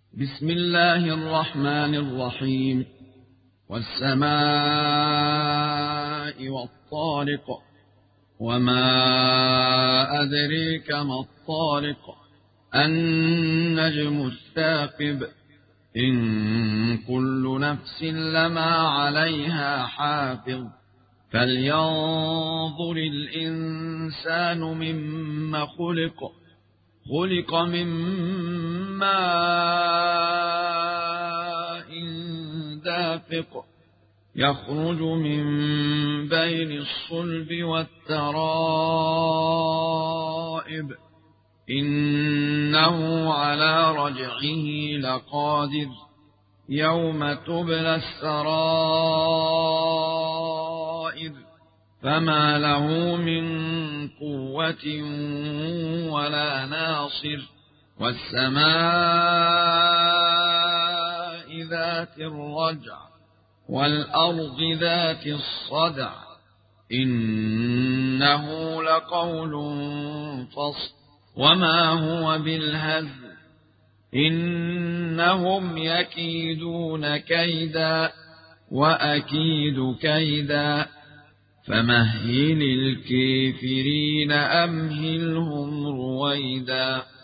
بسم الله الرحمن الرحيم. والسماء والطارق، وما أدريك ما الطارق، النجم الثاقب، إن كل نفس لما عليها حافظ. فلينظر الإنسان مما خلق من ماء دافق، يخرج من بين الصلب والترائب، إنه على رجعه لقادر، يوم تبلى السرائر، فما له من قوة ولا ناصر. والسماء ذات الرجع، والأرض ذات الصدع، إنه لقول فصل، وما هو بالهزل، إنهم يكيدون كيدا وأكيد كيدا، فمهل الكافرين أمهلهم رويدا.